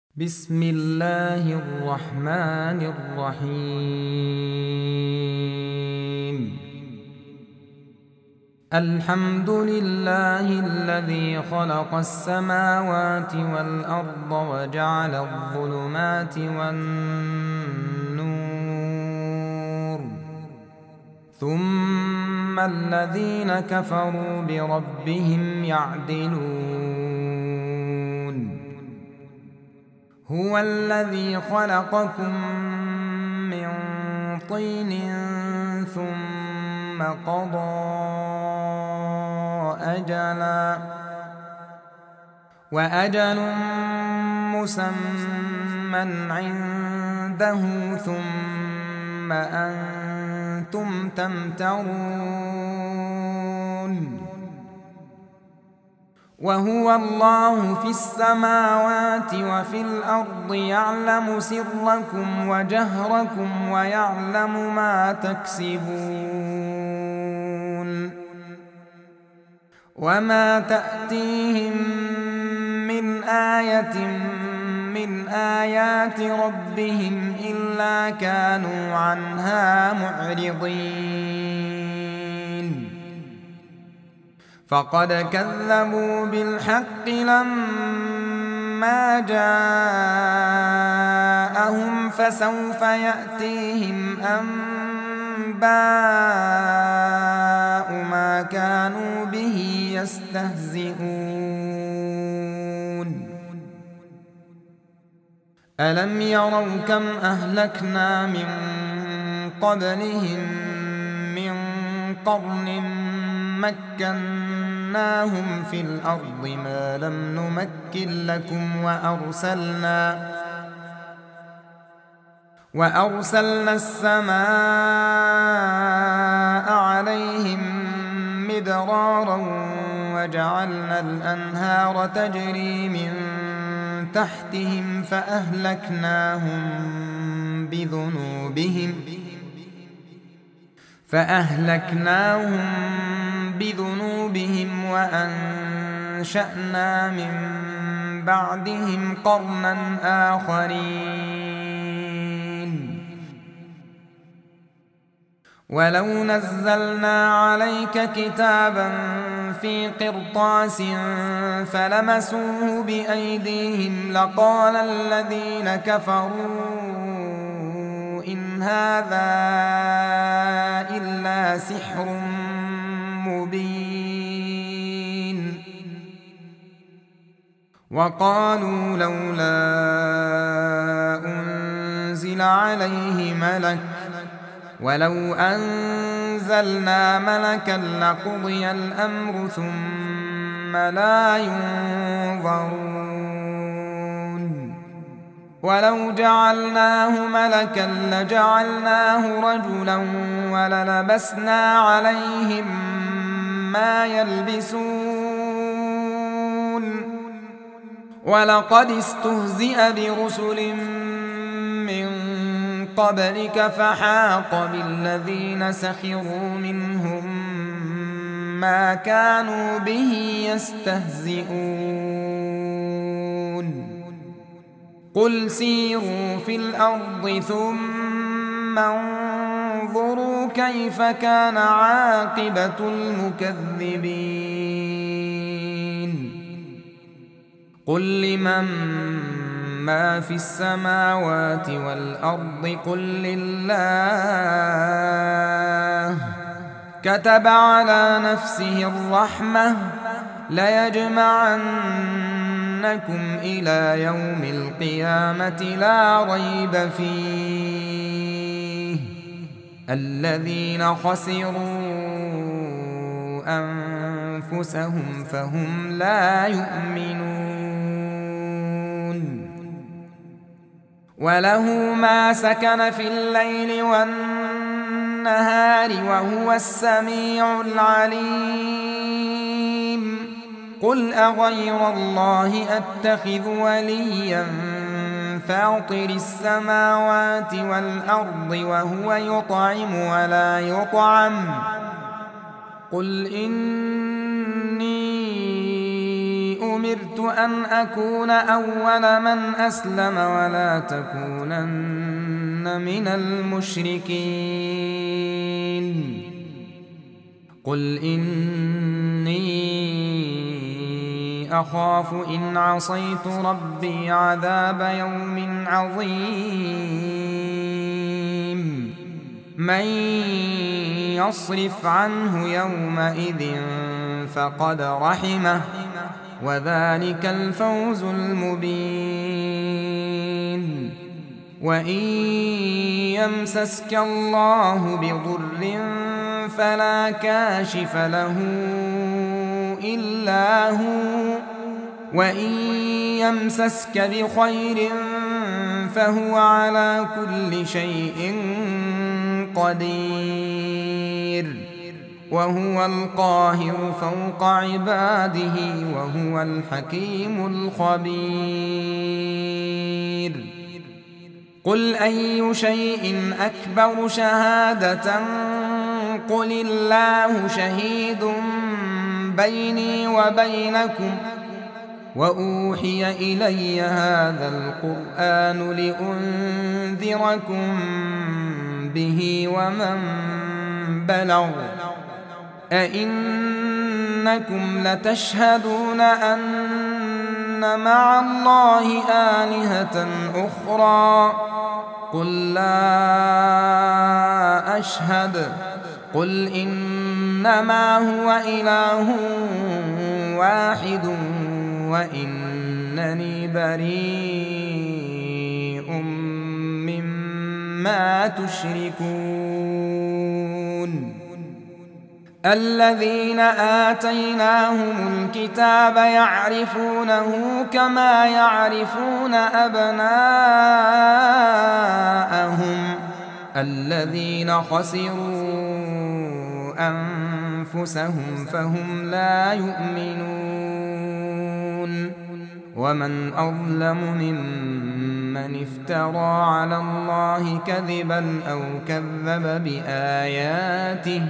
بسم الله الرحمن الرحيم. الحمد لله الذي خلق السماوات والأرض وجعل الظلمات والنور، ثم الذين كفروا بربهم يعدلون. هو الذي خلقكم من طين ثم قضى أجلا، وأجل مسمى عنده، ثم أنتم تمترون. وهو الله في السماوات وفي الأرض، يعلم سركم وجهركم ويعلم ما تكسبون. وما تأتيهم من آية من آيات ربهم إلا كانوا عنها معرضين. فقد كذبوا بالحق لما جاءهم، فسوف يأتيهم أنباء ما كانوا به يستهزئون. ألم يروا كم أهلكنا من قبلهم من قرن مكناهم في الأرض ما لم نمكن لكم، وأرسلنا السماء عليهم مدرارا، وجعلنا الأنهار تجري من تحتهم فأهلكناهم بذنوبهم وأنشأنا من بعدهم قرنا آخرين. ولو نزلنا عليك كتابا في قرطاس فلمسوه بأيديهم لقال الذين كفروا إن هذا إلا سحر مبين. وقالوا لولا أنزل عليه ملك، ولو أنزلنا ملكا لقضي الأمر ثم لا ينظرون. ولو جعلناه ملكا لجعلناه رجلا وللبسنا عليهم ما يلبسون. ولقد استهزئ برسل من قبلك فحاق بالذين سخروا منهم ما كانوا به يستهزئون. قل سيروا في الأرض ثم انظروا كيف كان عاقبة المكذبين. قل لمن ما في السماوات والأرض قل لله. كتب على نفسه الرحمة ليجمعنكم إلى يوم القيامة لا ريب فيه. الذين خسروا أنفسهم فهم لا يؤمنون. وله ما سكن في الليل والنهار وهو السميع العليم. قل أغير الله أتخذ وليا فاطر السماوات والأرض وهو يطعم ولا يطعم. قل إني أمرت أن أكون أول من أسلم ولا تكونن من المشركين قل إني أخاف إن عصيت ربي عذاب يوم عظيم من يصرف عنه يومئذ فقد رحمه وذلك الفوز المبين وإن يمسسك الله بضر فلا كاشف له إلا هو وإن يمسسك بخير فهو على كل شيء قدير وهو القاهر فوق عباده وهو الحكيم الخبير قل أي شيء أكبر شهادة قل الله شهيد بيني وبينكم وأوحي إلي هذا القرآن لأنذركم به ومن بلغ أئنكم لتشهدون أن مع الله آلهة أخرى قل لا أشهد قل إنما هو إله واحد وإنني بريء مما تشركون الذين آتيناهم الكتاب يعرفونه كما يعرفون أبناءهم الذين خسروا أنفسهم فهم لا يؤمنون ومن أظلم ممن افترى على الله كذبا أو كذب بآياته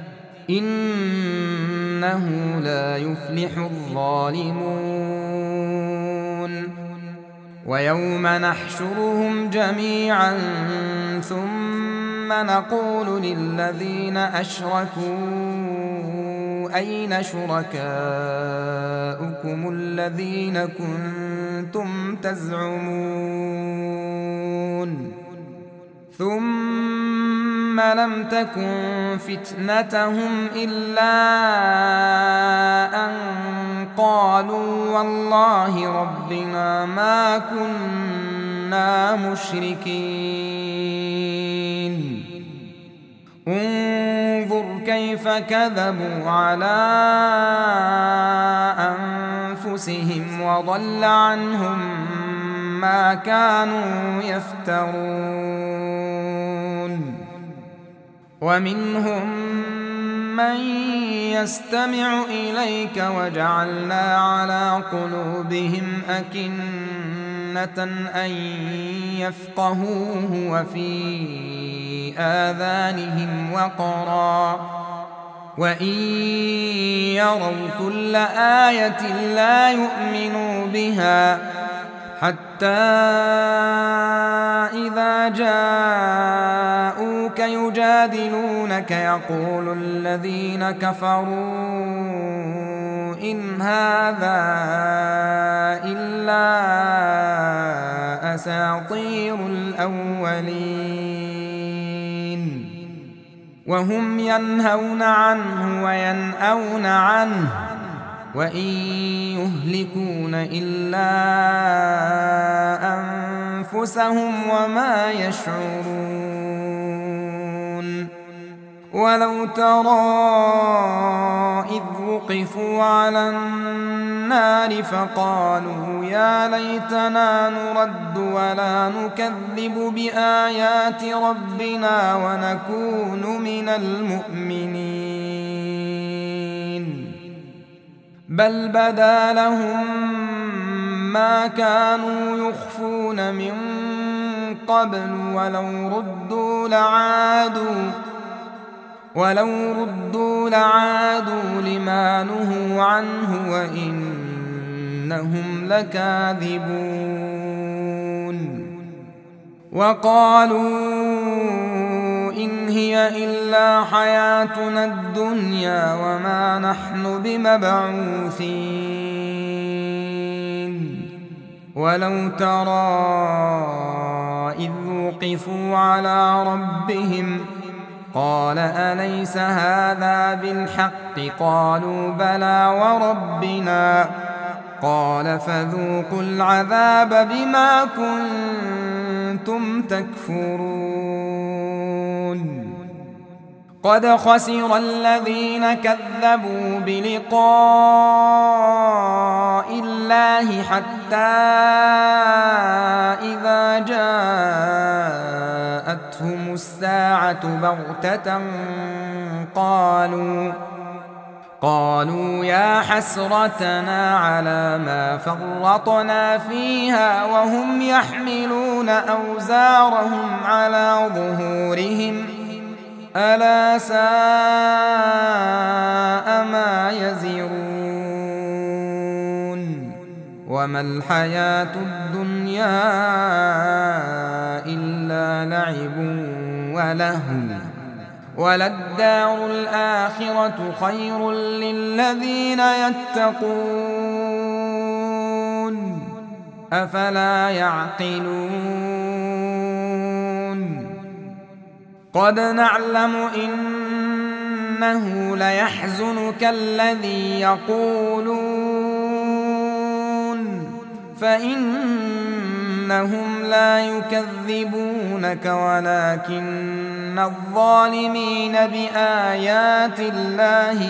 إنه لا يفلح الظالمون ويوم نحشرهم جميعا ثم نقول للذين أشركوا أين شركاؤكم الذين كنتم تزعمون ثم لم تكن فتنتهم إلا أن قالوا والله ربنا ما كنا مشركين انظر كيف كذبوا على أنفسهم وضل عنهم ما كانوا يفترون ومنهم من يستمع إليك وجعلنا على قلوبهم أكنة أن يفقهوه وفي آذانهم وقرا وإن يروا كل آية لا يؤمنوا بها حتى إذا جاءوك يجادلونك يقول الذين كفروا إن هذا إلا أساطير الأولين وهم ينهون عنه وينأون عنه وإن يهلكون إلا أنفسهم وما يشعرون ولو ترى إذ وقفوا على النار فقالوا يا ليتنا نرد ولا نكذب بآيات ربنا ونكون من المؤمنين بل بدا لهم ما كانوا يخفون من قبل ولو ردوا لعادوا لما نهوا عنه وإنهم إنهم لكاذبون وقالوا إن هي إلا حياتنا الدنيا وما نحن بمبعوثين ولو ترى إذ وقفوا على ربهم قال أليس هذا بالحق قالوا بلى وربنا قال فذوقوا العذاب بما كنتم تكفرون قد خسر الذين كذبوا بلقاء الله حتى إذا جاءتهم الساعة بغتة قالوا يا حسرتنا على ما فرطنا فيها وهم يحملون أوزارهم على ظهورهم ألا ساء ما يزرون وما الحياة الدنيا إلا لعب ولهو وللدار الآخرة خير للذين يتقون أفلا يعقلون قد نعلم إنه ليحزنك الذي يقولون فإنهم لا يكذبونك ولكن الظالمين بآيات الله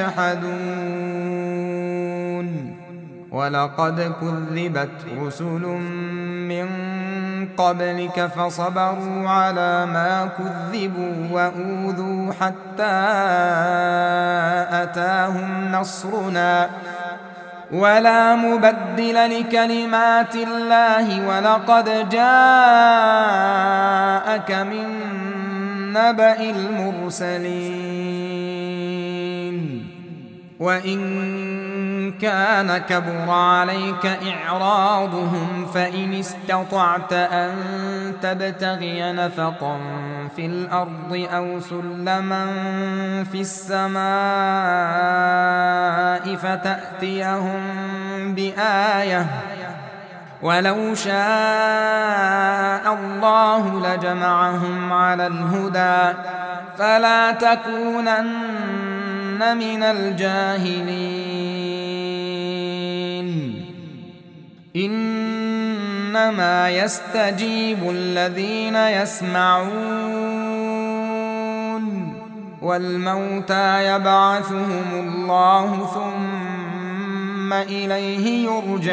يجحدون ولقد كذبت رسل من قبلك فصبروا على ما كذبوا وأوذوا حتى أتاهم نصرنا ولا مبدل لكلمات الله ولقد جاءك من نبأ المرسلين وإن كان كبر عليك إعراضهم فإن استطعت أن تبتغي نفقا في الأرض أو سلما في السماء فتأتيهم بآية ولو شاء الله لجمعهم على الهدى فلا تكونن من الجاهلين إنما يستجيب الذين يسمعون والموتى يبعثهم الله ثم إليه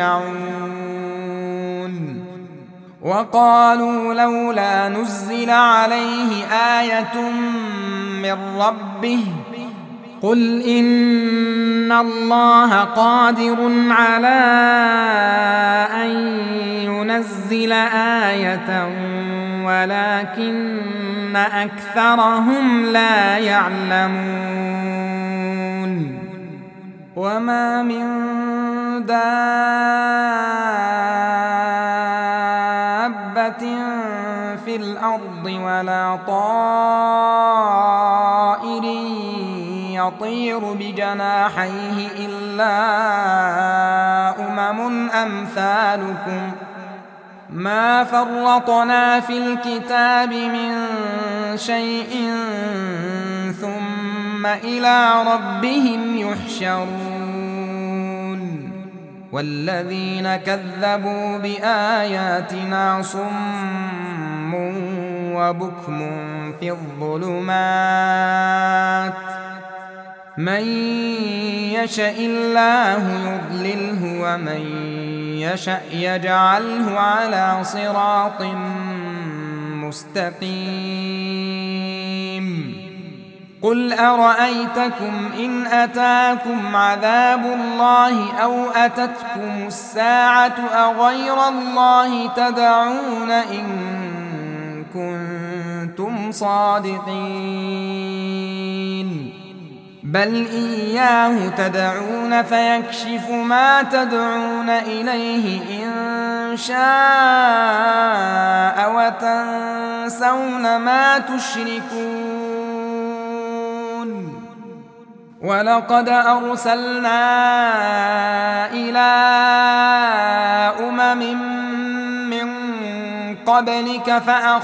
يرجعون وقالوا لولا نزل عليه آية من ربه قل إن الله قادر على أن ينزل آية ولكن أكثرهم لا يعلمون وما من دابة في الأرض ولا طائر يطير بجناحيه إلا أمم أمثالكم ما فرطنا في الكتاب من شيء ثم إلى ربهم يحشرون والذين كذبوا بآياتنا صم وبكم في الظلمات من يشاء الله يضلله ومن يشاء يجعله على صراط مستقيم قل أرأيتكم إن أتاكم عذاب الله أو أتتكم الساعة أغير الله تدعون إن كنتم صادقين بل إياه تدعون فيكشف ما تدعون إليه إن شاء وتنسون ما تشركون ولقد أرسلنا إلى أمم من قبلك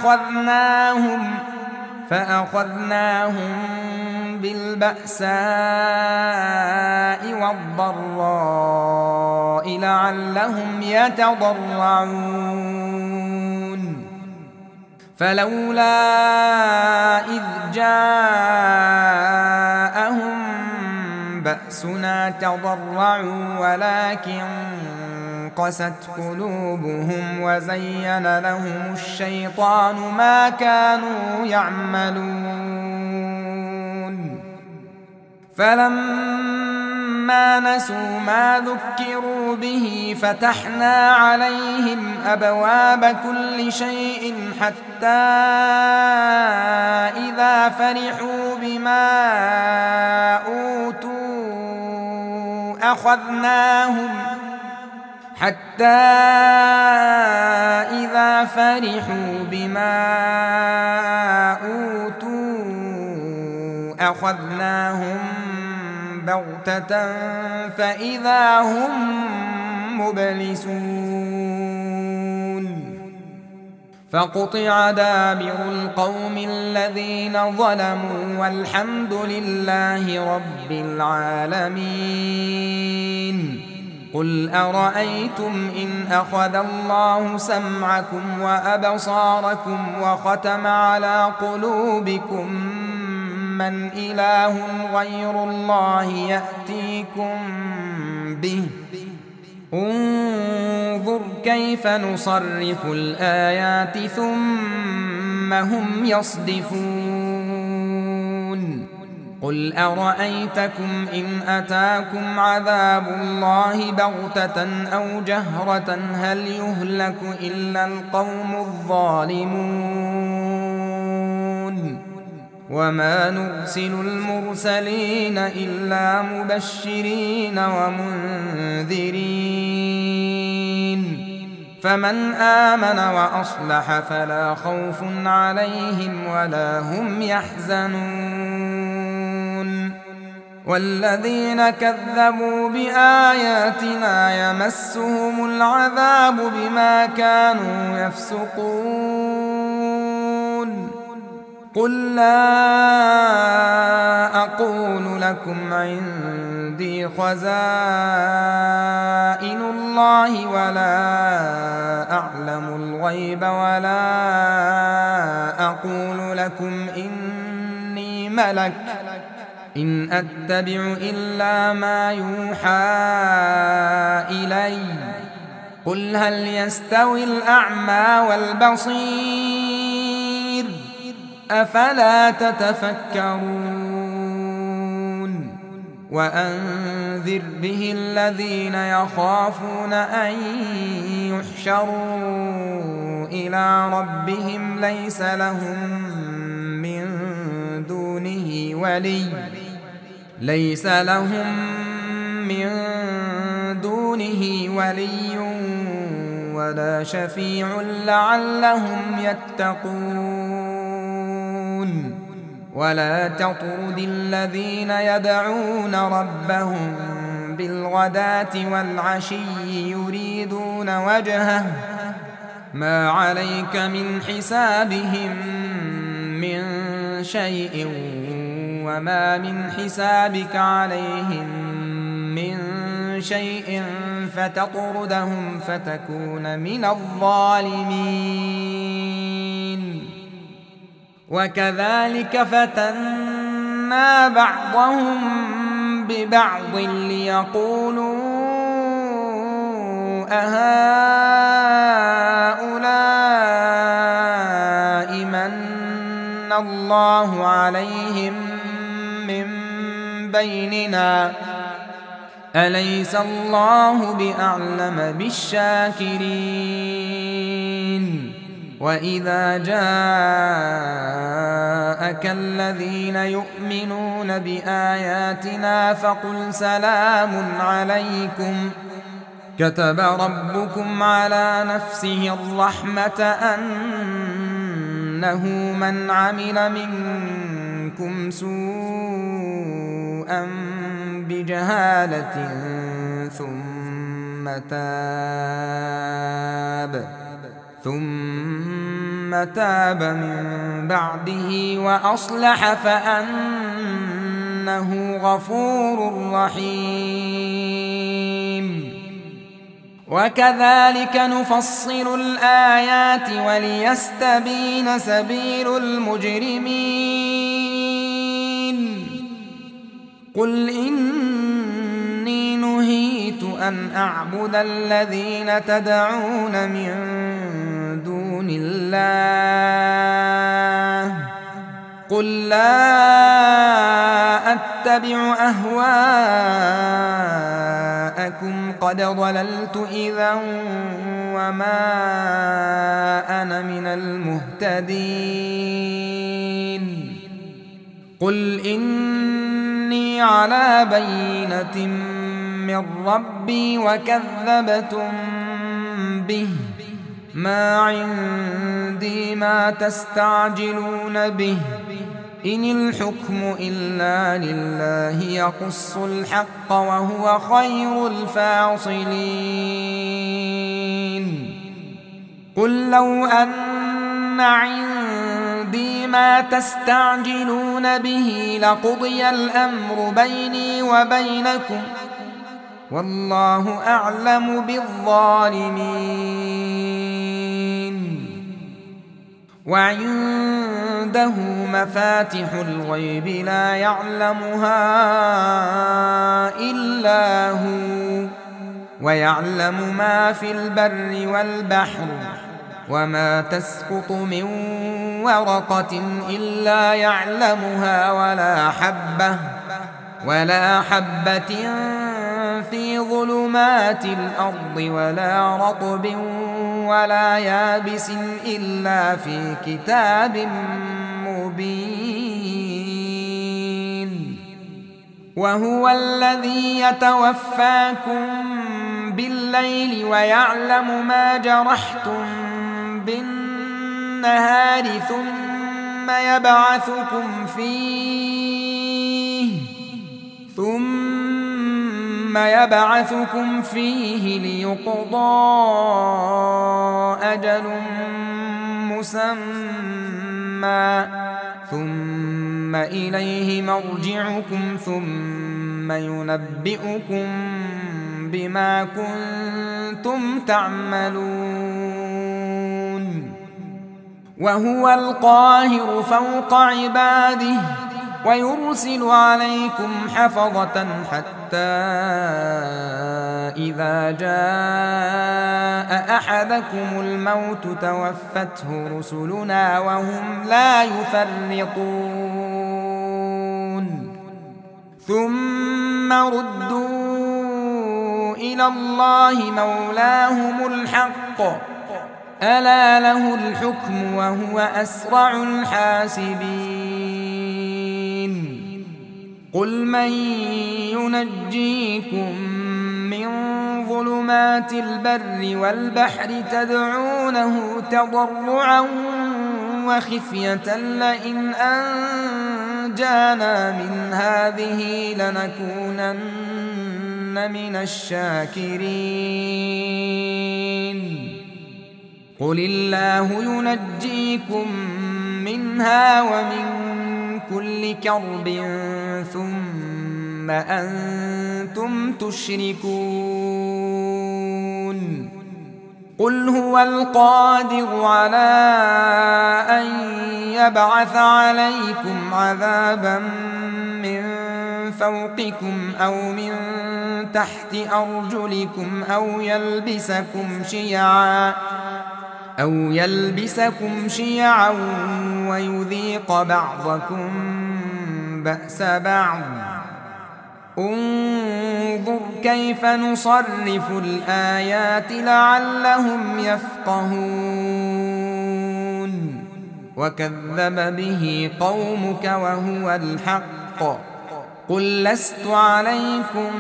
فأخذناهم بالبأساء والضراء لعلهم يتضرعون فلولا إذ جاءهم بأسنا تضرعوا ولكن قست قلوبهم وزين لهم الشيطان ما كانوا يعملون فلما نسوا ما ذكروا به فتحنا عليهم أبواب كل شيء حتى إذا فرحوا بما أوتوا أخذناهم بغتة فإذا هم مبلسون فقطع دابر القوم الذين ظلموا والحمد لله رب العالمين قل أرأيتم إن أخذ الله سمعكم وأبصاركم وختم على قلوبكم من إله غير الله يأتيكم به انظر كيف نصرف الآيات ثم هم يصدفون قل أرأيتكم إن أتاكم عذاب الله بغتة أو جهرة هل يهلك إلا القوم الظالمون وما نرسل المرسلين إلا مبشرين ومنذرين فمن آمن وأصلح فلا خوف عليهم ولا هم يحزنون والذين كذبوا بآياتنا يمسهم العذاب بما كانوا يفسقون قل لا أقول لكم عندي خزائن الله ولا أعلم الغيب ولا أقول لكم إني ملك إن أتبع إلا ما يوحى إلي قل هل يستوي الأعمى والبصير أفلا تتفكرون وأنذر به الذين يخافون أن يحشروا إلى ربهم ليس لهم من دونه ولي ولا شفيع لعلهم يتقون ولا تطرد الذين يدعون ربهم بالغداة والعشي يريدون وجهه ما عليك من حسابهم من شيء وما من حسابك عليهم من شيء فتطردهم فتكون من الظالمين وكذلك فتنا بعضهم ببعض ليقولوا أهؤلاء من الله عليهم من بيننا أليس الله بأعلم بالشاكرين وإذا جاءك الذين يؤمنون بآياتنا فقل سلام عليكم كتب ربكم على نفسه الرحمة أنه من عمل منكم سوءا بجهالة ثم تاب من بعده وأصلح فأنه غفور رحيم. وكذلك نفصل الآيات وليستبين سبيل المجرمين. قل إني نهيت أن أعبد الذين تدعون من دون الله قل لا أتبع أهواءكم قد ضللت إذا وما أنا من المهتدين. قل إني على بينة من ربي وكذبتم به ما عندي ما تستعجلون به إن الحكم إلا لله يقص الحق وهو خير الفاصلين. قل لو أن عندي ما تستعجلون به لقضي الأمر بيني وبينكم والله أعلم بالظالمين. وعنده مفاتح الغيب لا يعلمها إلا هو ويعلم ما في البر والبحر وما تسقط من ورقة إلا يعلمها ولا حبة في ظلمات الأرض ولا رطب ولا يابس إلا في كتاب مبين. وهو الذي يتوفاكم بالليل ويعلم ما جرحتم بالنهار ثم يبعثكم فيه ليقضى أجل مسمى ثم إليه مرجعكم ثم ينبئكم بما كنتم تعملون. وهو القاهر فوق عباده ويرسل عليكم حفظة حتى إذا جاء أحدكم الموت توفته رسلنا وهم لا يفرطون ثم ردوا إلى الله مولاهم الحق ألا له الحكم وهو أسرع الحاسبين. قل من ينجيكم من ظلمات البر والبحر تدعونه تضرعا وخفية لئن أنجانا من هذه لنكونن من الشاكرين. قل الله ينجيكم منها ومن كل كرب ثم أنتم تشركون. قل هو القادر على أن يبعث عليكم عذابا من فوقكم أو من تحت أرجلكم أو يلبسكم شيعا ويذيق بعضكم بأس بعض. انظر كيف نصرف الآيات لعلهم يفقهون. وكذب به قومك وهو الحق قل لست عليكم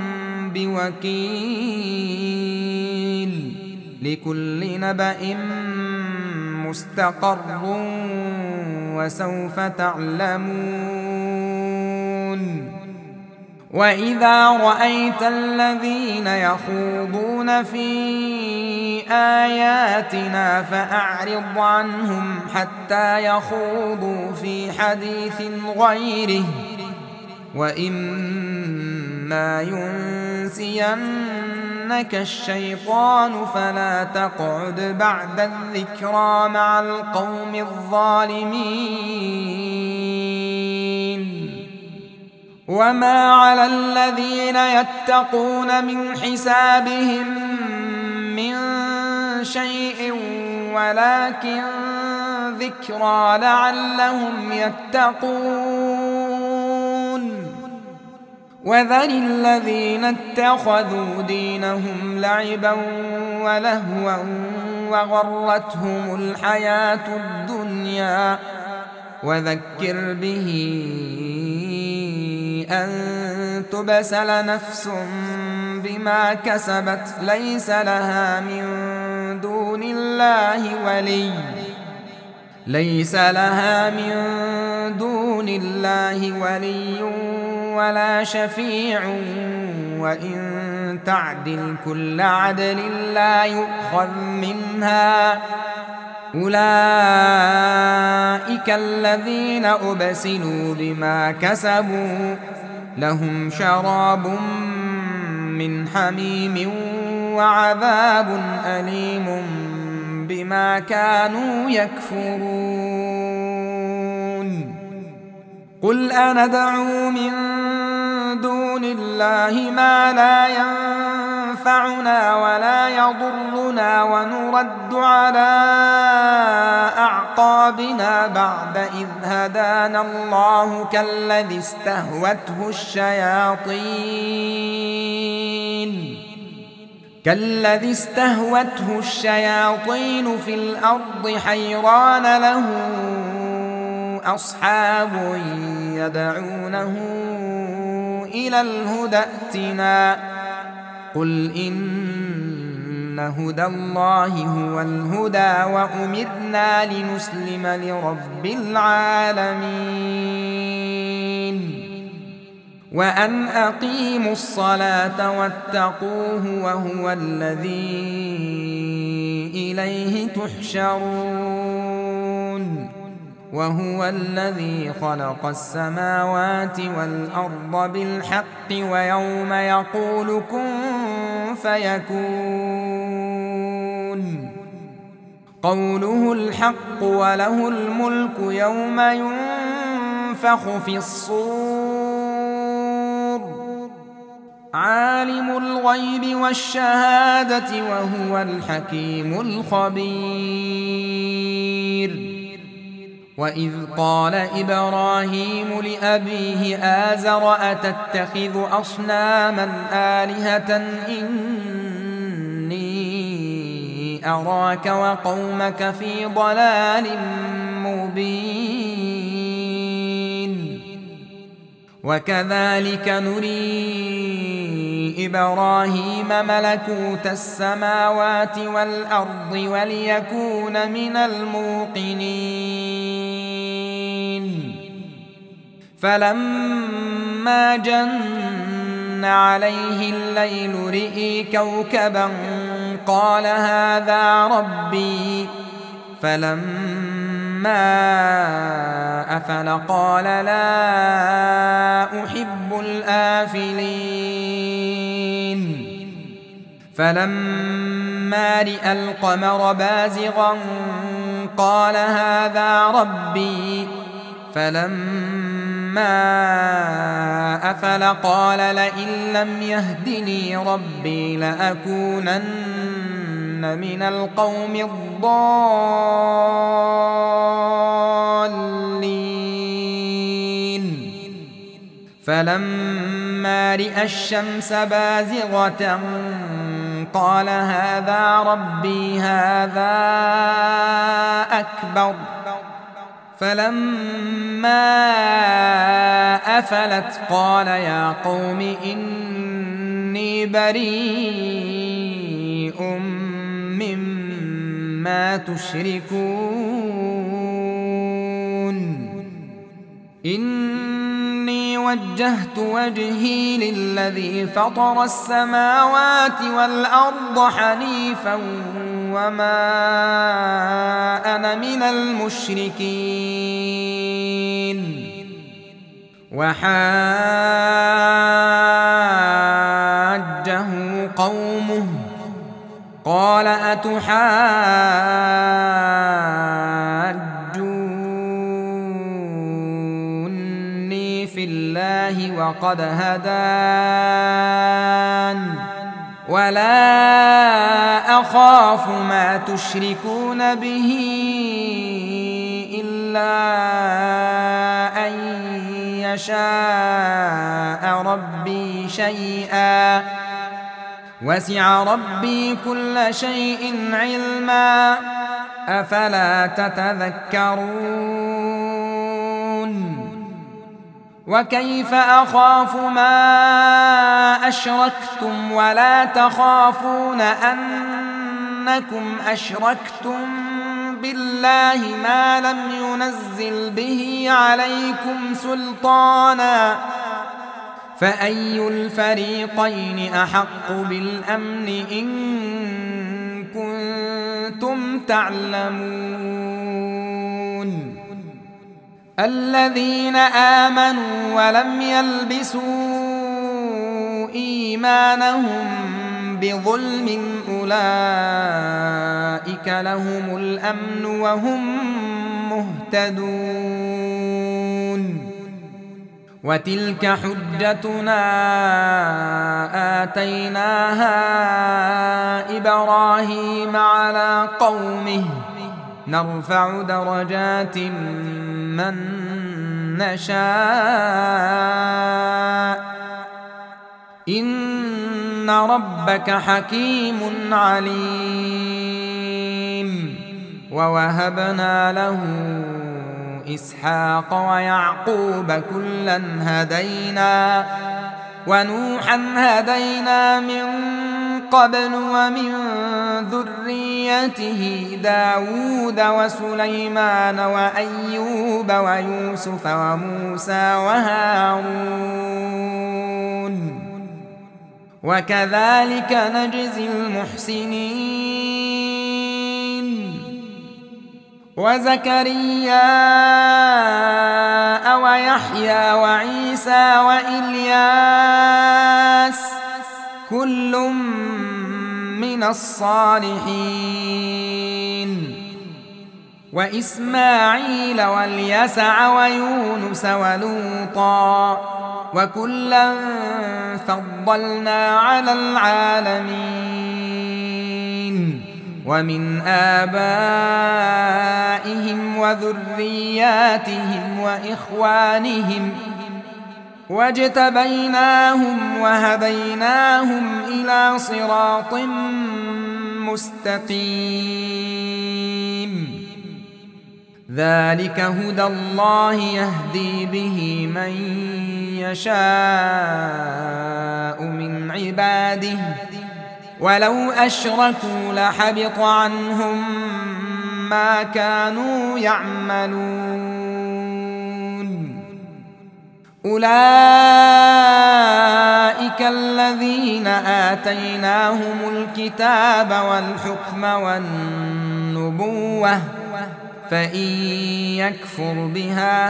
بوكيل لكل نبأ مستقر وسوف تعلمون وإذا رأيت الذين يخوضون في آياتنا فأعرض عنهم حتى يخوضوا في حديث غيره وإما ينسينك الشيطان فلا تقعد بعد الذكرى مع القوم الظالمين وما على الذين يتقون من حسابهم من شيء ولكن ذكرى لعلهم يتقون وذر الذين اتخذوا دينهم لعبا ولهوا وغرتهم الحياة الدنيا وذكر به أن تبسل نفس بما كسبت ليس لها من دون الله ولي ولا شفيع وإن تعدل كل عدل لا يؤخذ منها أولئك الذين أبسلوا بما كسبوا لهم شراب من حميم وعذاب أليم بما كانوا يكفرون قل أندعو من دون الله ما لا ينفعنا ولا يضرنا ونرد على أعقابنا بعد إذ هدانا الله كالذي استهوته الشياطين في الأرض حيران له أصحاب يدعونه إلى الهدى ائتنا قل إن هدى الله هو الهدى وأمرنا لنسلم لرب العالمين وأن أقيموا الصلاة واتقوه وهو الذي إليه تحشرون وهو الذي خلق السماوات والأرض بالحق ويوم يقول كن فيكون قوله الحق وله الملك يوم ينفخ في الصور عالم الغيب والشهادة وهو الحكيم الخبير وإذ قال إبراهيم لأبيه آزر أتتخذ أصناما آلهة إني أراك وقومك في ضلال مبين وكذلك نري إبراهيم ملكوت السماوات والأرض وليكون من الموقنين فلما جن عليه الليل رئي كوكبا قال هذا ربي فلما أفل قال لا أحب الآفلين فلما رأى القمر بازغا قال هذا ربي فلما أفل قال لئن لم يهدني ربي لأكونن من القوم الضالين فلما رأى الشمس بازغة قال هذا ربي هذا أكبر فلما أفلت قال يا قوم إني بريء مما تشركون إني وجهت وجهي للذي فطر السماوات والأرض حنيفا وما أنا من المشركين وحاجه قومه قال أتحاجوني في الله وقد هدان ولا أخاف ما تشركون به إلا أن يشاء ربي شيئا وسع ربي كل شيء علما أفلا تتذكرون وكيف أخاف ما أشركتم ولا تخافون أنكم أشركتم بالله ما لم ينزل به عليكم سلطانا فأي الفريقين أحق بالأمن إن كنتم تعلمون الذين آمنوا ولم يلبسوا إيمانهم بظلم أولئك لهم الأمن وهم مهتدون وتلك حجتنا آتيناها إبراهيم على قومه نرفع درجات من نشاء إن ربك حكيم عليم ووهبنا له إسحاق ويعقوب كلا هدينا ونوحا هدينا من قبل ومن ذريته داود وسليمان وأيوب ويوسف وموسى وهارون وكذلك نجزي المحسنين وزكريا ويحيى وعيسى وإلياس كل من الصالحين وإسماعيل واليسع ويونس ولوطا وكلا فضلنا على العالمين ومن آبائهم وذرياتهم وإخوانهم واجتبيناهم وهديناهم إلى صراط مستقيم ذلك هدى الله يهدي به من يشاء من عباده ولو أشركوا لحبط عنهم ما كانوا يعملون أولئك الذين آتيناهم الكتاب والحكم والنبوة فإن يكفر بها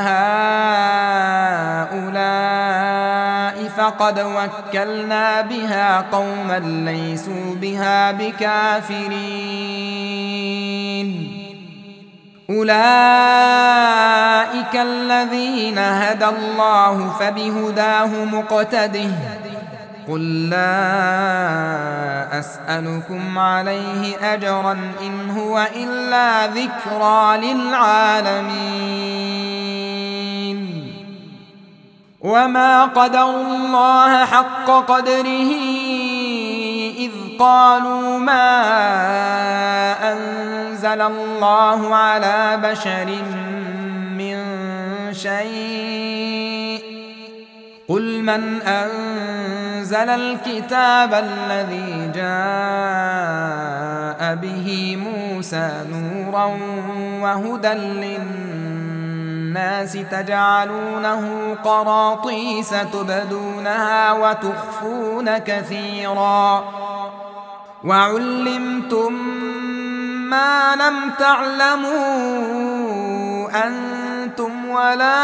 هؤلاء فقد وكلنا بها قوما ليسوا بها بكافرين أولئك الذين هدى الله فبهداه مقتده قل لا أسألكم عليه أجرا إن هو إلا ذكرى للعالمين وما قدروا الله حق قدره إذ قالوا ما أنزل الله على بشر من شيء قل من أنزل الكتاب الذي جاء به موسى نورا وهدى للناس تجعلونه قراطيس تبدونها وتخفون كثيرا وعلمتم ما لم تعلموا أنتم ولا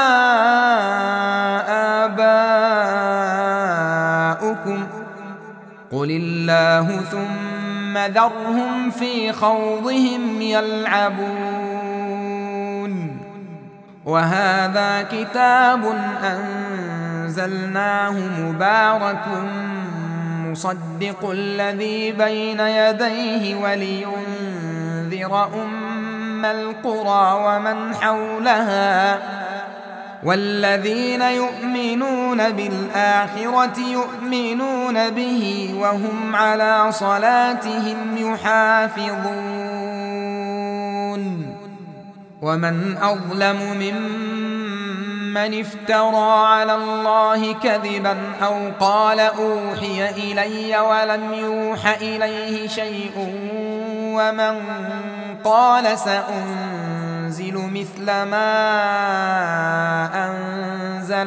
آباؤكم قل الله ثم ذرهم في خوضهم يلعبون وهذا كتاب أنزلناه مبارك مصدق الذي بين يديه ولينذر أم القرى ومن حولها والذين يؤمنون بالآخرة يؤمنون به وهم على صلاتهم يحافظون ومن أظلم ممن افترى على الله كذبا أو قال أوحي إلي ولم يوح إليه شيء ومن قال سأنزل مثل ما أنزل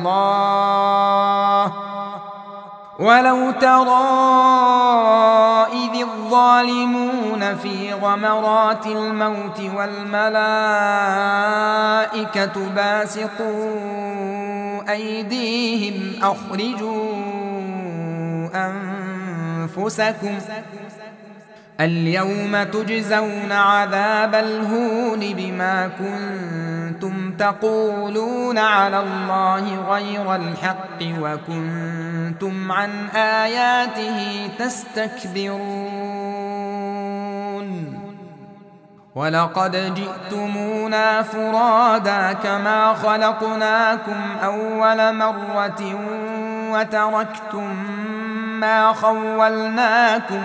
الله ولو ترى إذ الظالمون في غمرات الموت والملائكة باسطوا أيديهم أخرجوا أنفسكم اليوم تجزون عذاب الهون بما كنتم تقولون على الله غير الحق وكنتم عن آياته تستكبرون ولقد جئتمونا فرادا كما خلقناكم أول مرة وتركتم ما خولناكم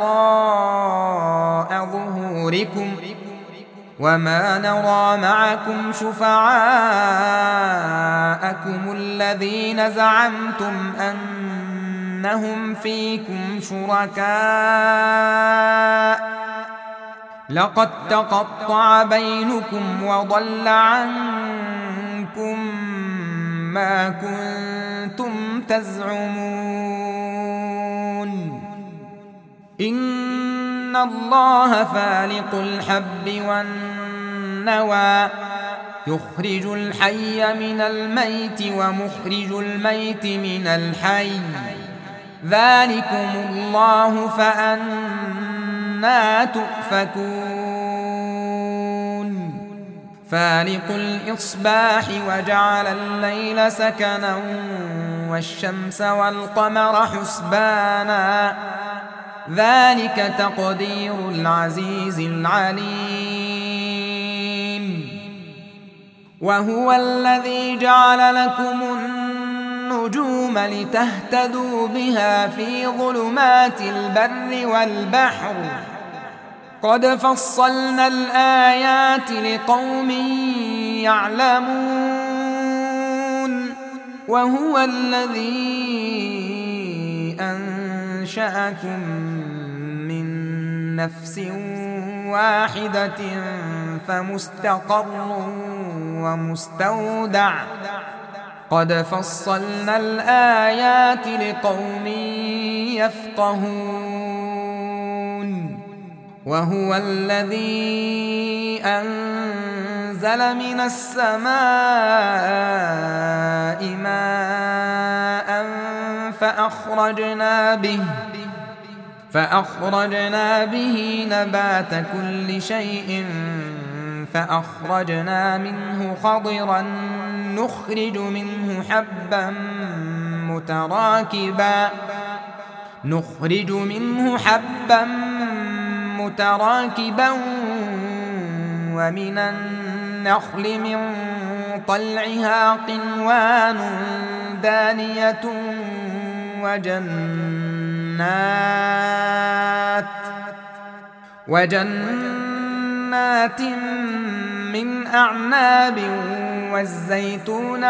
وراء ظهوركم وما نرى معكم شفعاءكم الذين زعمتم أنهم فيكم شركاء لقد تقطع بينكم وضل عنكم ما كنتم تزعمون إن الله فالق الحب والنوى يخرج الحي من الميت ومخرج الميت من الحي ذلكم الله فأنى تؤفكون فالق الإصباح وجعل الليل سكنا والشمس والقمر حسبانا ذلك تقدير العزيز العليم وهو الذي جعل لكم النجوم لتهتدوا بها في ظلمات البر والبحر قد فصلنا الآيات لقوم يعلمون وهو الذي أنشأكم من نفس واحدة فمستقر ومستودع قد فصلنا الآيات لقوم يفقهون وهو الذي أنزل من السماء ماء فأخرجنا به نبات كل شيء فأخرجنا منه خضرا نخرج منه حبا متراكبا ومن النخل من طلعها قنوان دانية وجنات من أعناب والزيتون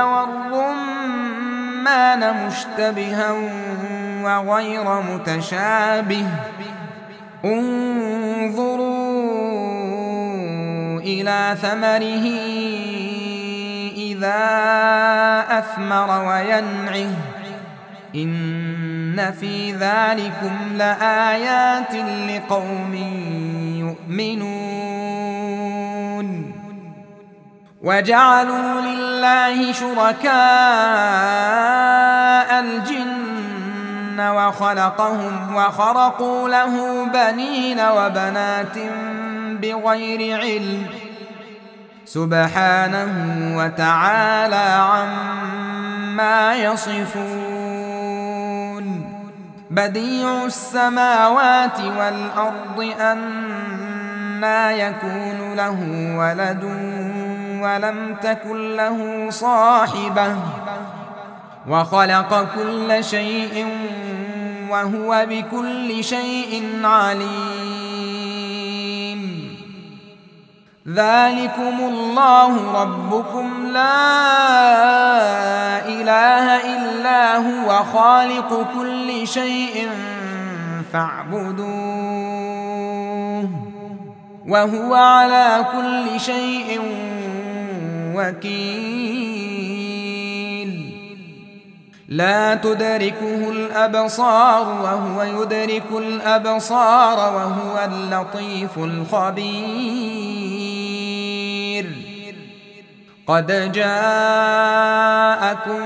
والرمان مشتبها وغير متشابه انظروا إلى ثمره إذا أثمر وينعه إن في ذلكم لآيات لقوم يؤمنون وجعلوا لله شركاء الجن وخلقهم وخرقوا له بنين وبنات بغير علم سبحانه وتعالى عما يصفون بديع السماوات والأرض أنى يكون له ولد ولم تكن له صاحبة وخلق كل شيء وهو بكل شيء عليم ذلكم الله ربكم لا إله إلا هو خالق كل شيء فاعبدوه وهو على كل شيء وكيل لا تدركه الأبصار وهو يدرك الأبصار وهو اللطيف الخبير قد جاءكم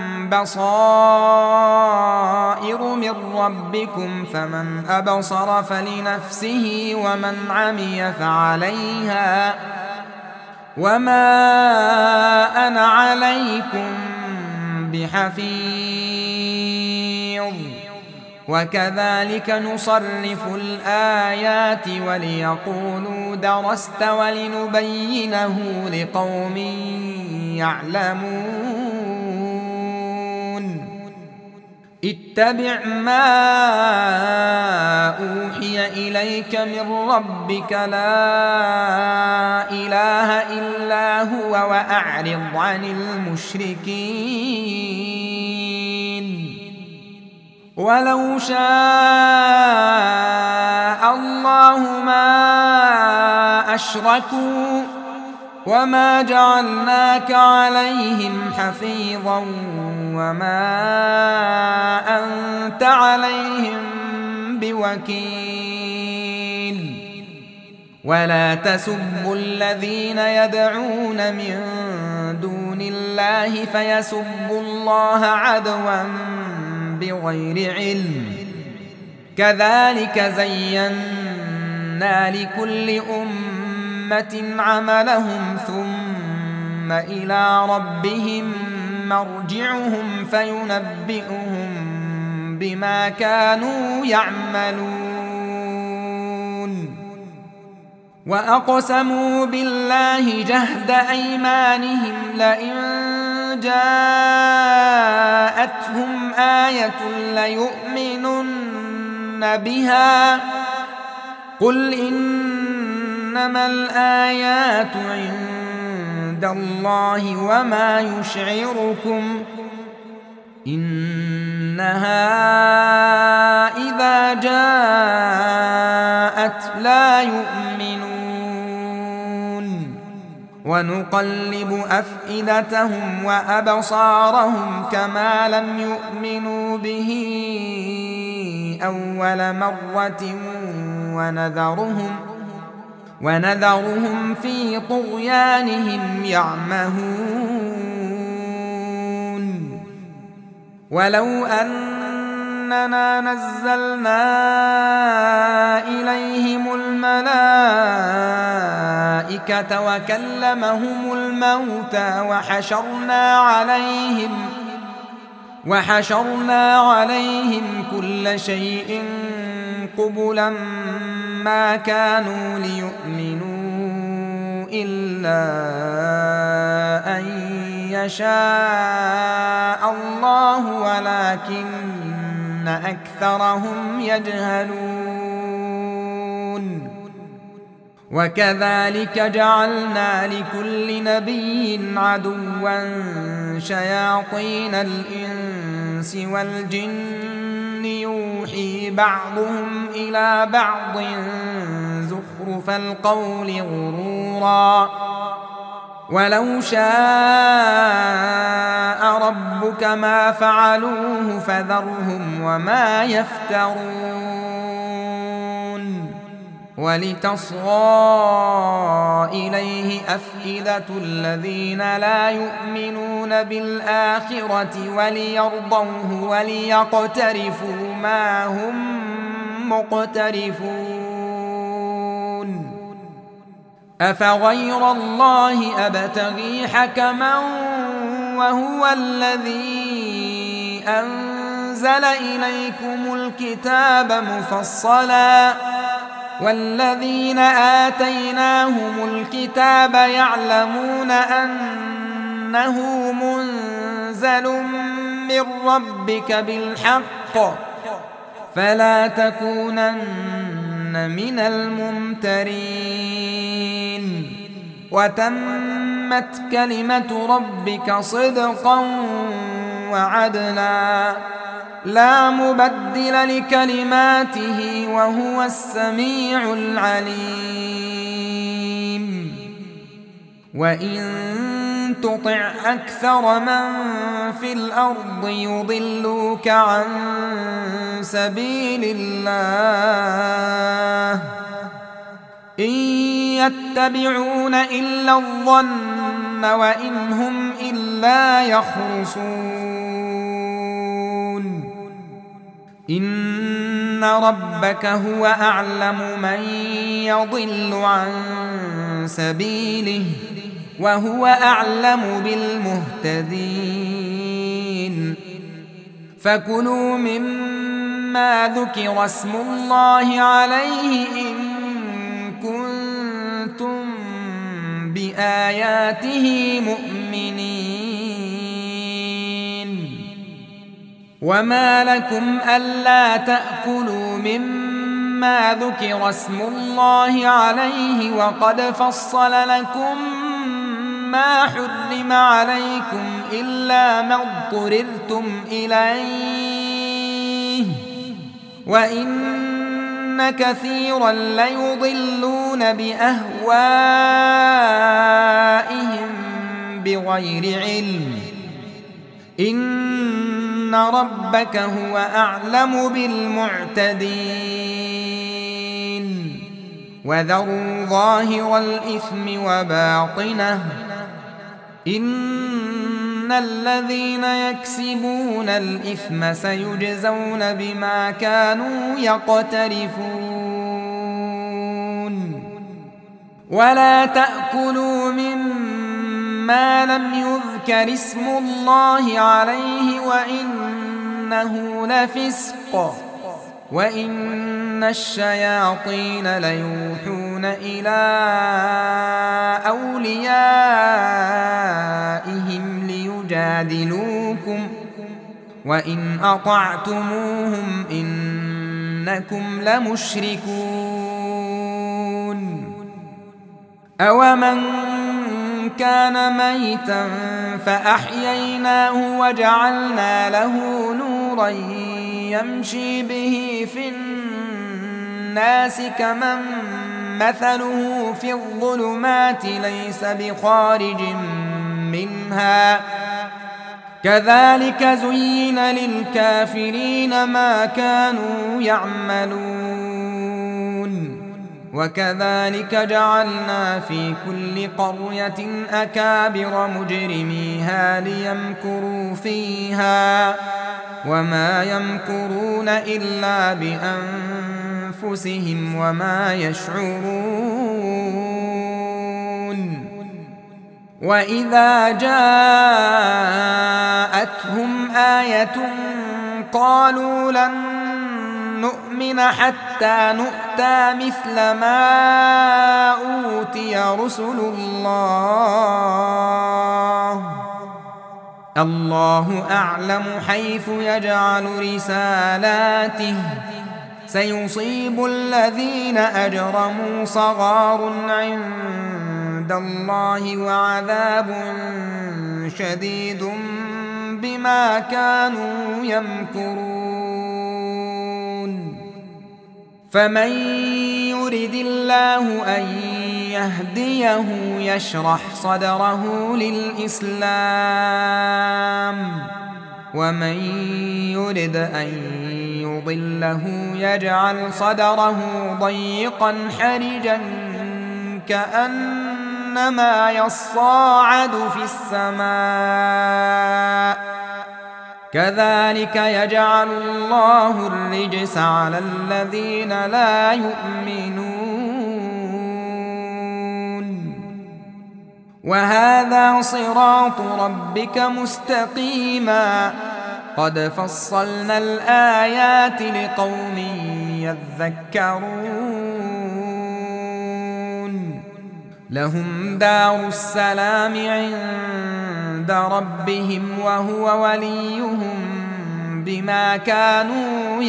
بصائر من ربكم فمن أبصر فلنفسه ومن عمي فعليها وما أنا عليكم بحفيظ وكذلك نصرف الآيات وليقولوا درست ولنبينه لقوم يعلمون اتبع ما أوحي إليك من ربك لا إله إلا هو وأعرض عن المشركين ولو شاء الله ما أشركوا وما جعلناك عليهم حفيظا وما أنت عليهم بوكيل ولا تسبوا الذين يدعون من دون الله فيسبوا الله عدوا بغير علم كذلك زينا لكل أمة عملهم ثم إلى ربهم مرجعهم فينبئهم بما كانوا يعملون وأقسموا بالله جهد أيمانهم لئن جاءتهم آية ليؤمنن بها قل إنما الآيات عند الله وما يشعركم إنها إذا جاءت لا يؤمنون ونقلب أفئدتهم وأبصارهم كما لم يؤمنوا به أول مرة ونذرهم في طغيانهم يعمهون ولو أننا نزلنا إليهم الملائكة وكلمهم الموتى وحشرنا عليهم كل شيء قبلا ما كانوا ليؤمنوا إلا أن يشاء الله ولكن أكثرهم يجهلون وكذلك جعلنا لكل نبي عدوا شياطين الإنس والجن يوحي بعضهم إلى بعض زخرف القول غرورا ولو شاء ربك ما فعلوه فذرهم وما يفترون ولتصغى إليه أفئدة الذين لا يؤمنون بالآخرة وليرضوه وليقترفوا ما هم مقترفون أفغير الله أبتغي حكما وهو الذي أنزل إليكم الكتاب مفصلا والذين آتيناهم الكتاب يعلمون أنه منزل من ربك بالحق فلا تكونن من الممترين وتمت كلمة ربك صدقا وعدلا لا مبدل لكلماته وهو السميع العليم وإن تطع أكثر من في الأرض يضلوك عن سبيل الله إن يتبعون إلا الظن وإن هم إلا يخرصون إن ربك هو أعلم من يضل عن سبيله وهو أعلم بالمهتدين فكلوا مما ذكر اسم الله عليه إن كنتم بآياته مؤمنين وما لكم ألا تأكلوا مما ذكر اسم الله عليه وقد فصل لكم ما حرم عليكم إلا ما اضطررتم إليه وإن كثيرا ليضلون بأهوائهم بغير علم إن ربك هو أعلم بالمعتدين وذروا ظاهر الإثم وباطنه إن الذين يكسبون الإثم سيجزون بما كانوا يقترفون ولا تأكلوا مما لم يذكر اسم الله عليه وإنه لفسق وإن الشياطين ليوحون إلى أوليائهم ليجادلوكم وإن أطعتموهم إنكم لمشركون أومن كان ميتا فأحييناه وجعلنا له نورا يمشي به في الناس كمن مثله في الظلمات ليس بخارج منها كذلك زين للكافرين ما كانوا يعملون وكذلك جعلنا في كل قرية أكابر مجرميها ليمكروا فيها وما يمكرون إلا بأنفسهم وما يشعرون وإذا جاءتهم آية قالوا لن نؤمن حتى نؤتى مثل ما أوتي رسل الله أعلم حيث يجعل رسالاته سيصيب الذين أجرموا صغار عند الله وعذاب شديد بما كانوا يمكرون فمن يرد الله أن يهديه يشرح صدره للإسلام ومن يرد أن يضله يجعل صدره ضيقا حرجا كأنما يصاعد في السماء كذلك يجعل الله الرجس على الذين لا يؤمنون وهذا صراط ربك مستقيما قد فصلنا الآيات لقوم يذكرون لهم دار السلام عند ربهم وهو وليهم بما كانوا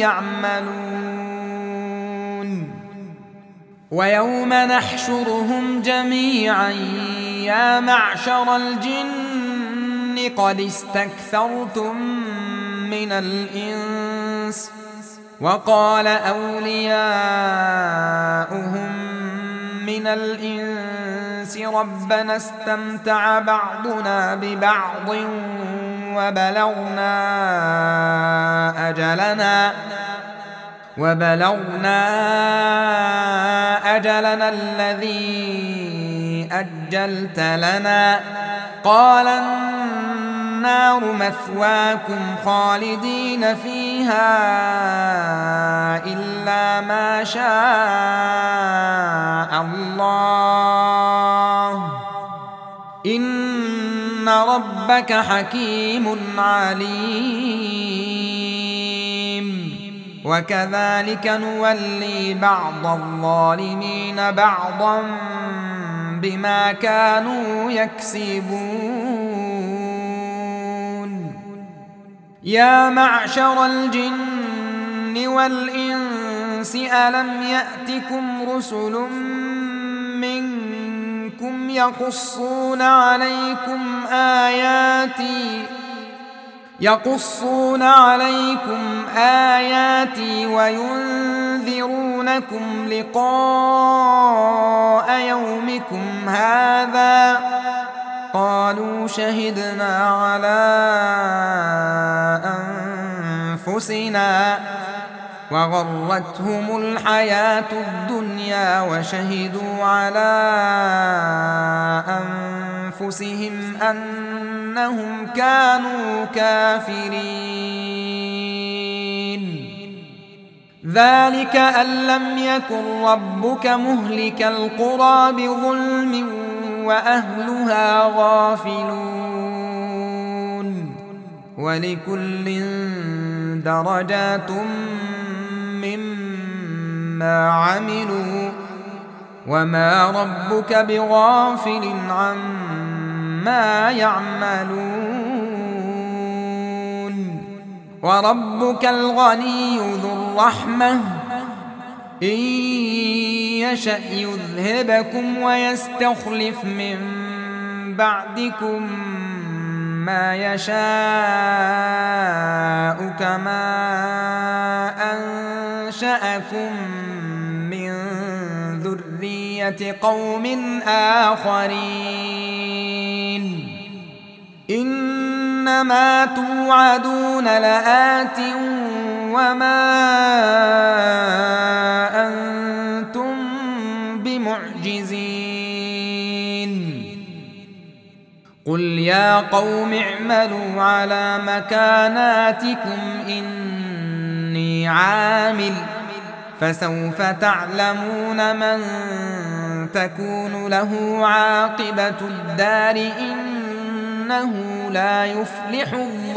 يعملون ويوم نحشرهم جميعا يا معشر الجن قد استكثرتم من الإنس وقال أولياؤهم من الإنس ربنا استمتع بعضنا ببعض وبلغنا أجلنا الذي أجلت لنا قال النار مثواكم خالدين فيها إلا ما شاء الله إن ربك حكيم عليم وكذلك نولي بعض الظالمين بعضا بما كانوا يكسبون يا معشر الجن والإنس ألم يأتكم رسل منكم يقصون عليكم آياتي وينذرونكم لقاء يومكم هذا قالوا شهدنا على أنفسنا وغرتهم الحياة الدنيا وشهدوا على أنفسهم أنهم كانوا كافرين ذلك أن لم يكن ربك مهلك القرى بظلم وأهلها غافلون ولكل درجات مما عملوا وما ربك بغافل عما يعملون وربك الغني ذو الرحمة إن يشأ يذهبكم ويستخلف من بعدكم ما يشاء كما أنشأكم من ذرية قوم آخرين إنما توعدون لآت وما أنتم بمعجزين قل يا قوم اعملوا على مكاناتكم إني عامل فسوف تعلمون من تكون له عاقبة الدار إنه لا يفلح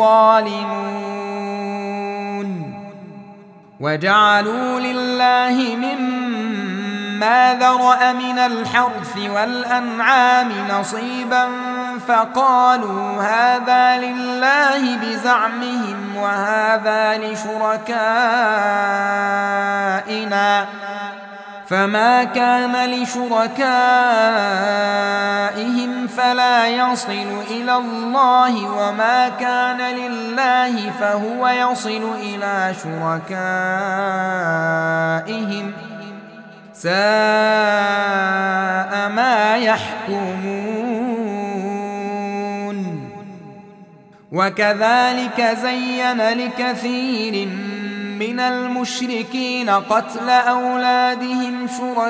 الظالمون وجعلوا لله مما ذرأ من الحرث والأنعام نصيبا فقالوا هذا لله بزعمهم وهذا لشركائنا فما كان لشركائهم فلا يصل إلى الله وما كان لله فهو يصل إلى شركائهم ساء ما يحكمون. وكذلك زين لكثير من المشركين قتل أولادهم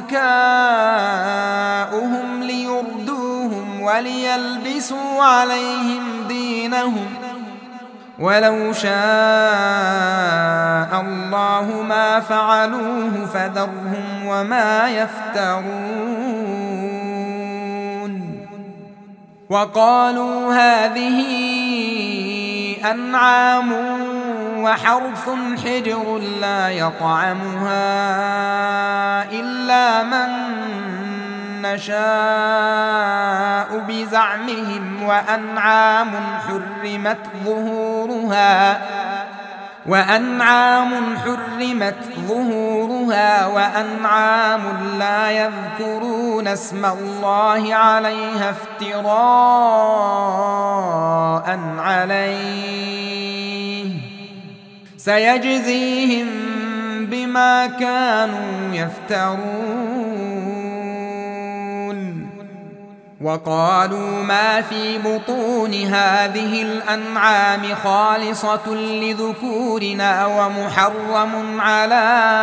شركاؤهم ليردوهم وليلبسوا عليهم دينهم ولو شاء الله ما فعلوه فذرهم وما يفترون. وقالوا هذه أنعام وحرث حجر لا يطعمها إلا من نشاء بزعمهم وأنعام حرمت ظهورها وأنعام لا يذكرون اسم الله عليها افتراء عليه سيجزيهم بما كانوا يفترون. وقالوا ما في بطون هذه الأنعام خالصة لذكورنا ومحرم على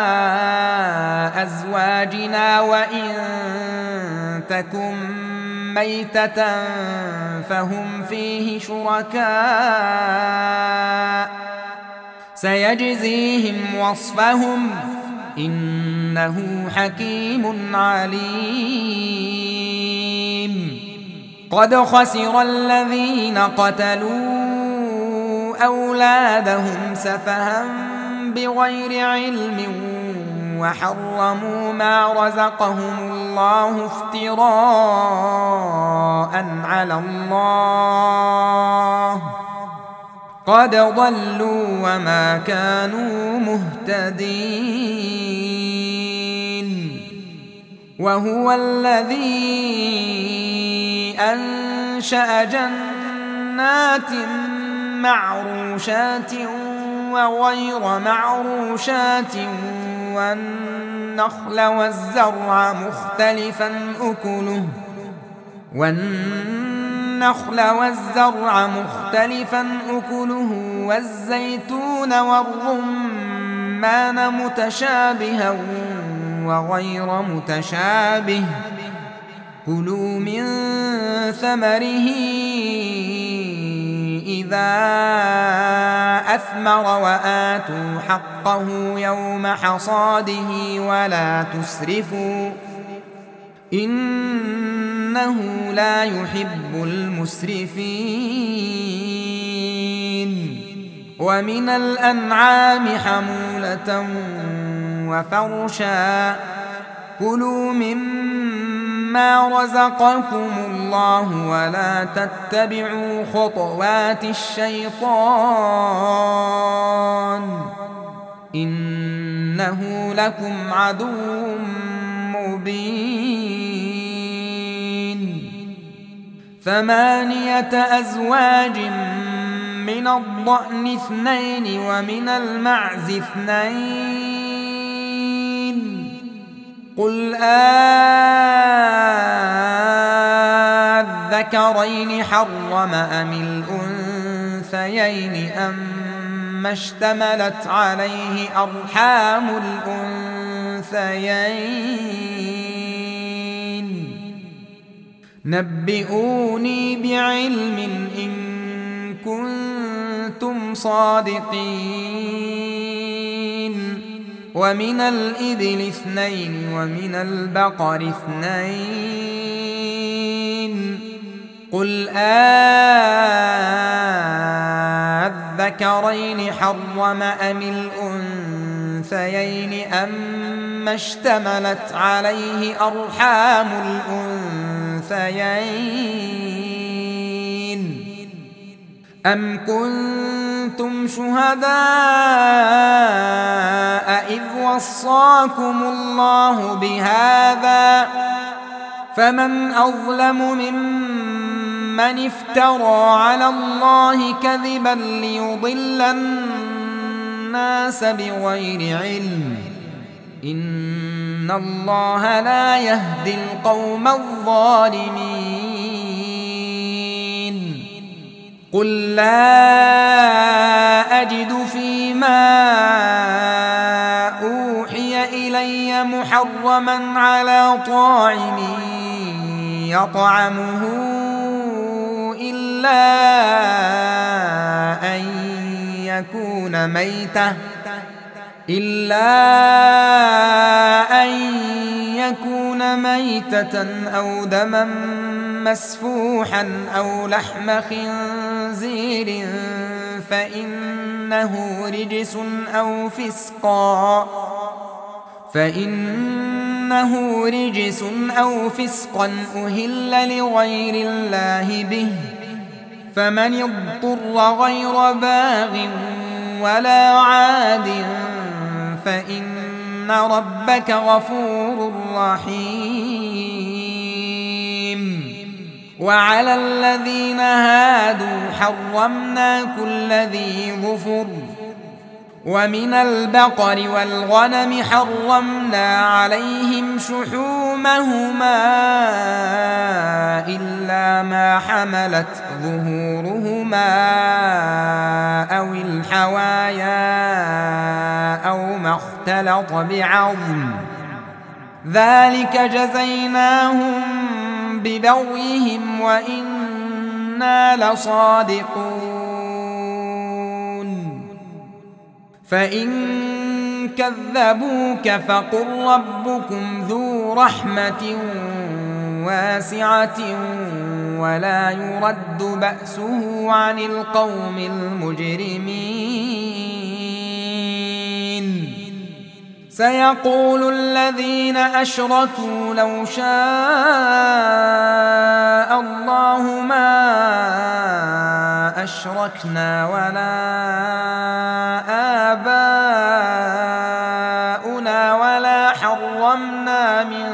أزواجنا وإن تكن ميتة فهم فيه شركاء سيجزيهم وصفهم إنه حكيم عليم. قد خسر الذين قتلوا أولادهم سفها بغير علم وحرموا ما رزقهم الله افتراء على الله قد ضلوا وما كانوا مهتدين. وهو الذي أنشأ جنات معروشات وغير معروشات والنخل والزرع مختلفا أكله والزيتون والرمان متشابها وغير متشابه كلوا من ثمره إذا أثمر وآتوا حقه يوم حصاده ولا تسرفوا إنه لا يحب المسرفين. ومن الأنعام حمولة وفرشا كلوا مما رزقكم الله ولا تتبعوا خطوات الشيطان إنه لكم عدو مبين. 8 أزواج من الضأن 2 ومن المعز 2 قل أذكرين حرم أم الأنثيين أما اشتملت عليه أرحام الأنثيين نبئوني بعلم إن كنتم صادقين. ومن الإبل 2 ومن البقر 2 قل أذكرين حرم أم الأنثيين أما اشتملت عليه أرحام الأنثيين أم كنتم شهداء إذ وصاكم الله بهذا فمن أظلم ممن افترى على الله كذبا ليضل الناس بغير علم إن الله لا يهدي القوم الظالمين قل لا أجد فيما أوحي إلي محرما على طاعم يطعمه إلا أن يكون ميتة أو دما مسفوحا أو لحم خنزير فإنه رجس أو فسقا أهل لغير الله به فمن اضطر غير باغ ولا عاد فإن ربك غفور رحيم وعلى الذين هادوا حرمنا كل ذي ظفر ومن البقر والغنم حرمنا عليهم شحومهما إلا ما حملت ظهورهما أو الحوايا أو ما اختلط بعظم ذلك جزيناهم ببغيهم وإنا لصادقون فإن كذبوك فقل ربكم ذو رحمة واسعة ولا يرد بأسه عن القوم المجرمين سيقول الذين أشركوا لو شاء الله ما أشركنا ولا آباؤنا ولا حرمنا من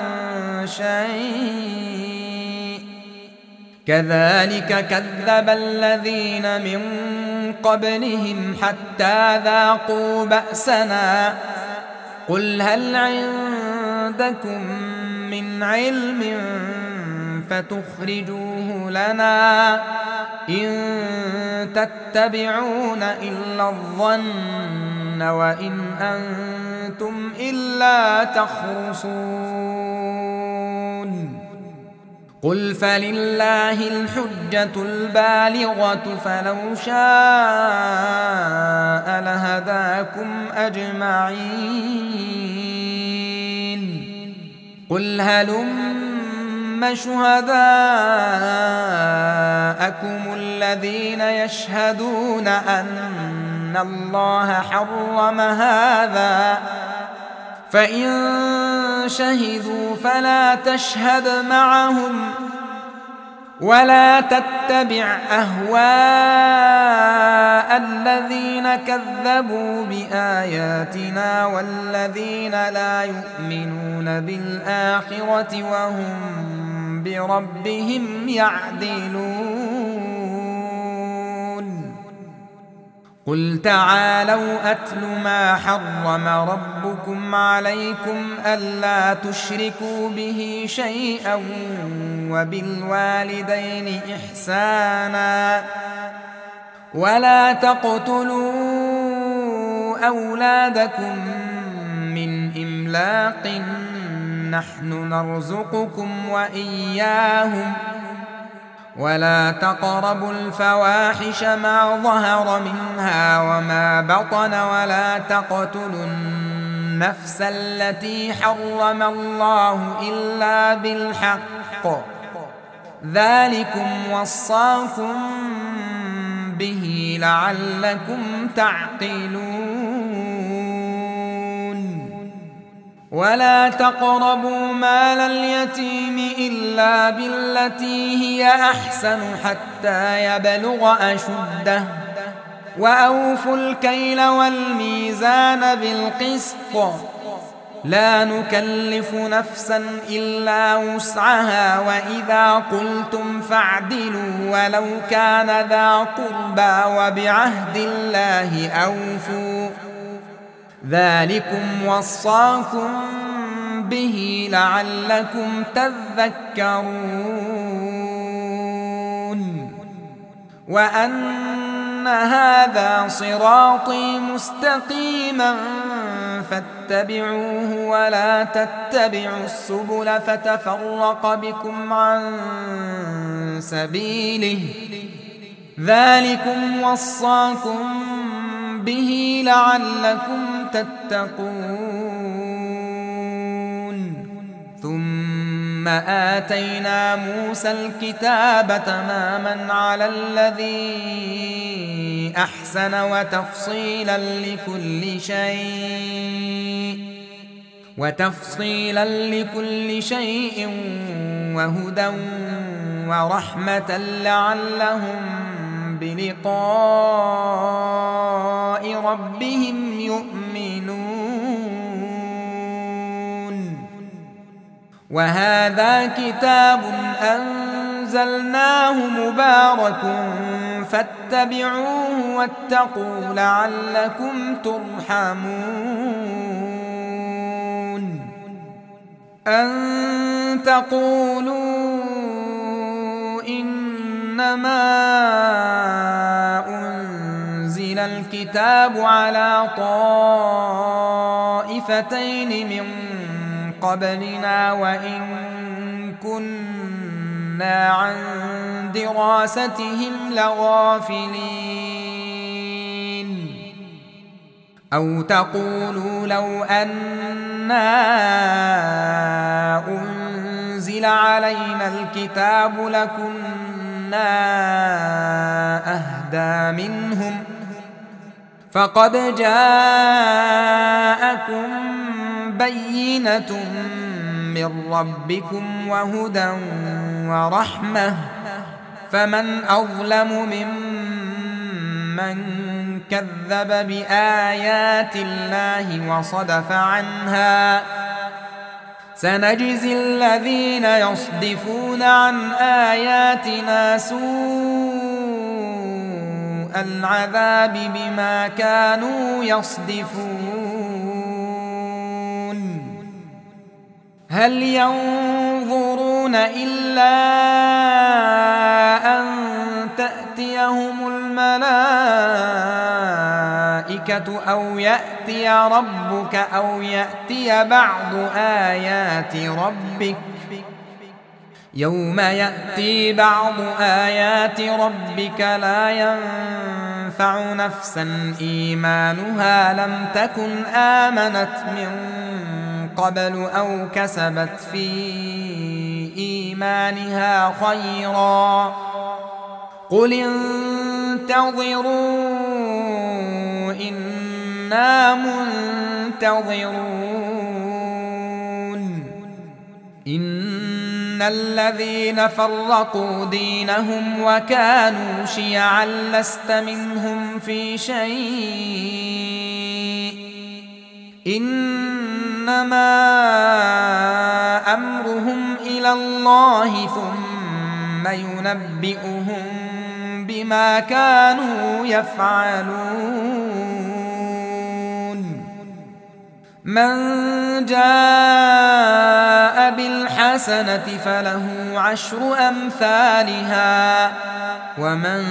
شيء كذلك كذب الذين من قبلهم حتى ذاقوا بأسنا قل هل عندكم من علم فتخرجوه لنا إن تتبعون إلا الظن وإن أنتم إلا تخرصون قل فلله الحجة البالغة فلو شاء لهداكم أجمعين قل هلم شهداءكم الذين يشهدون أن الله حرم هذا فإن شهدوا فلا تشهد معهم ولا تتبع أهواء الذين كذبوا بآياتنا والذين لا يؤمنون بالآخرة وهم بربهم يعدلون قل تعالوا أتل ما حرم ربكم عليكم ألا تشركوا به شيئا وبالوالدين إحسانا ولا تقتلوا أولادكم من إملاق نحن نرزقكم وإياهم ولا تقربوا الفواحش ما ظهر منها وما بطن ولا تقتلوا النفس التي حرم الله إلا بالحق ذلكم وصاكم به لعلكم تعقلون ولا تقربوا مال اليتيم إلا بالتي هي أحسن حتى يبلغ أشده وأوفوا الكيل والميزان بالقسط لا نكلف نفسا إلا وسعها وإذا قلتم فاعدلوا ولو كان ذا قربى وبعهد الله أوفوا ذلكم وصاكم به لعلكم تذكرون وأن هذا صراطي مستقيما فاتبعوه ولا تتبعوا السبل فتفرق بكم عن سبيله ذلكم وصاكم به لعلكم تتقون ثم آتينا موسى الكتاب تماما على الذي أحسن وتفصيلا لكل شيء وهدى ورحمة لعلهم بلقاء ربهم يؤمنون وهذا كتاب أنزلناه مبارك فاتبعوه واتقوا لعلكم ترحمون أن تقولوا إنما أنزل الكتاب على طائفتين من قبلنا وإن كنا عن دراستهم لغافلين أو تقولوا لو أنا أنزل علينا الكتاب لكنا أهدى منهم فقد جاءكم بينة من ربكم وهدى ورحمة فمن أظلم ممن كذب بآيات الله وصدف عنها سنجزي الذين يصدفون عن آياتنا سوء العذاب بما كانوا يصدفون هل ينظرون إلا أن تأتيهم الملائكة أو يأتي ربك أو يأتي بعض آيات ربك يوم يأتي بعض آيات ربك لا ينفع نفسا إيمانها لم تكن آمنت من قبل أو كسبت في إيمانها خيرا قل انتظروا إنا منتظرون إن الذين فرقوا دينهم وكانوا شيعا لست منهم في شيء إنما أمرهم إلى الله ثم ينبئهم بما كانوا يفعلون من جاء بالحسنة فله عشر أمثالها ومن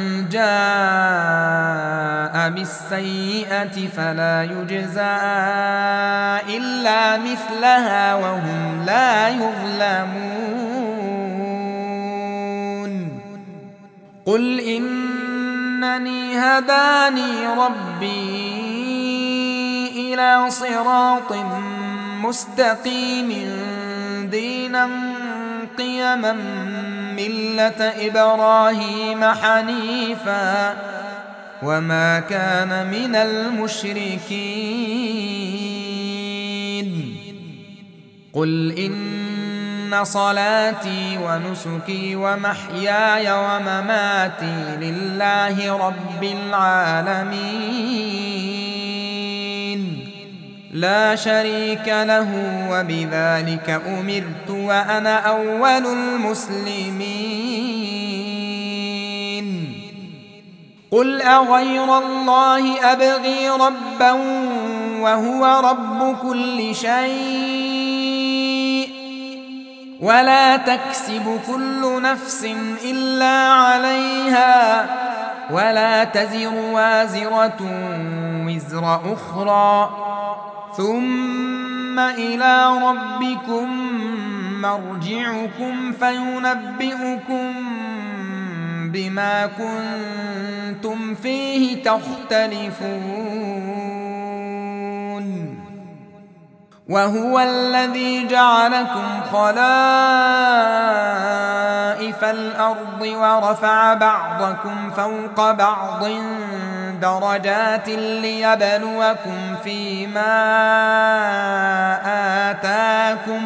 جاء بالسيئة فلا يجزى إلا مثلها وهم لا يظلمون قل إنني هداني ربي إلى صراط مستقيم دينا قيما ملة إبراهيم حنيفا وما كان من المشركين قل إن صلاتي ونسكي ومحياي ومماتي لله رب العالمين لا شريك له وبذلك أمرت وأنا أول المسلمين قل أغير الله أبغي ربا وهو رب كل شيء ولا تكسب كل نفس إلا عليها ولا تزر وازرة وزر أخرى ثم إلى ربكم مرجعكم فينبئكم بما كنتم فيه تختلفون وهو الذي جعلكم خلائف الأرض ورفع بعضكم فوق بعض درجات ليبلوكم فيما آتاكم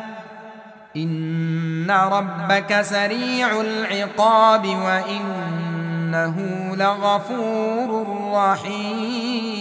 إن ربك سريع العقاب وإنه لغفور رحيم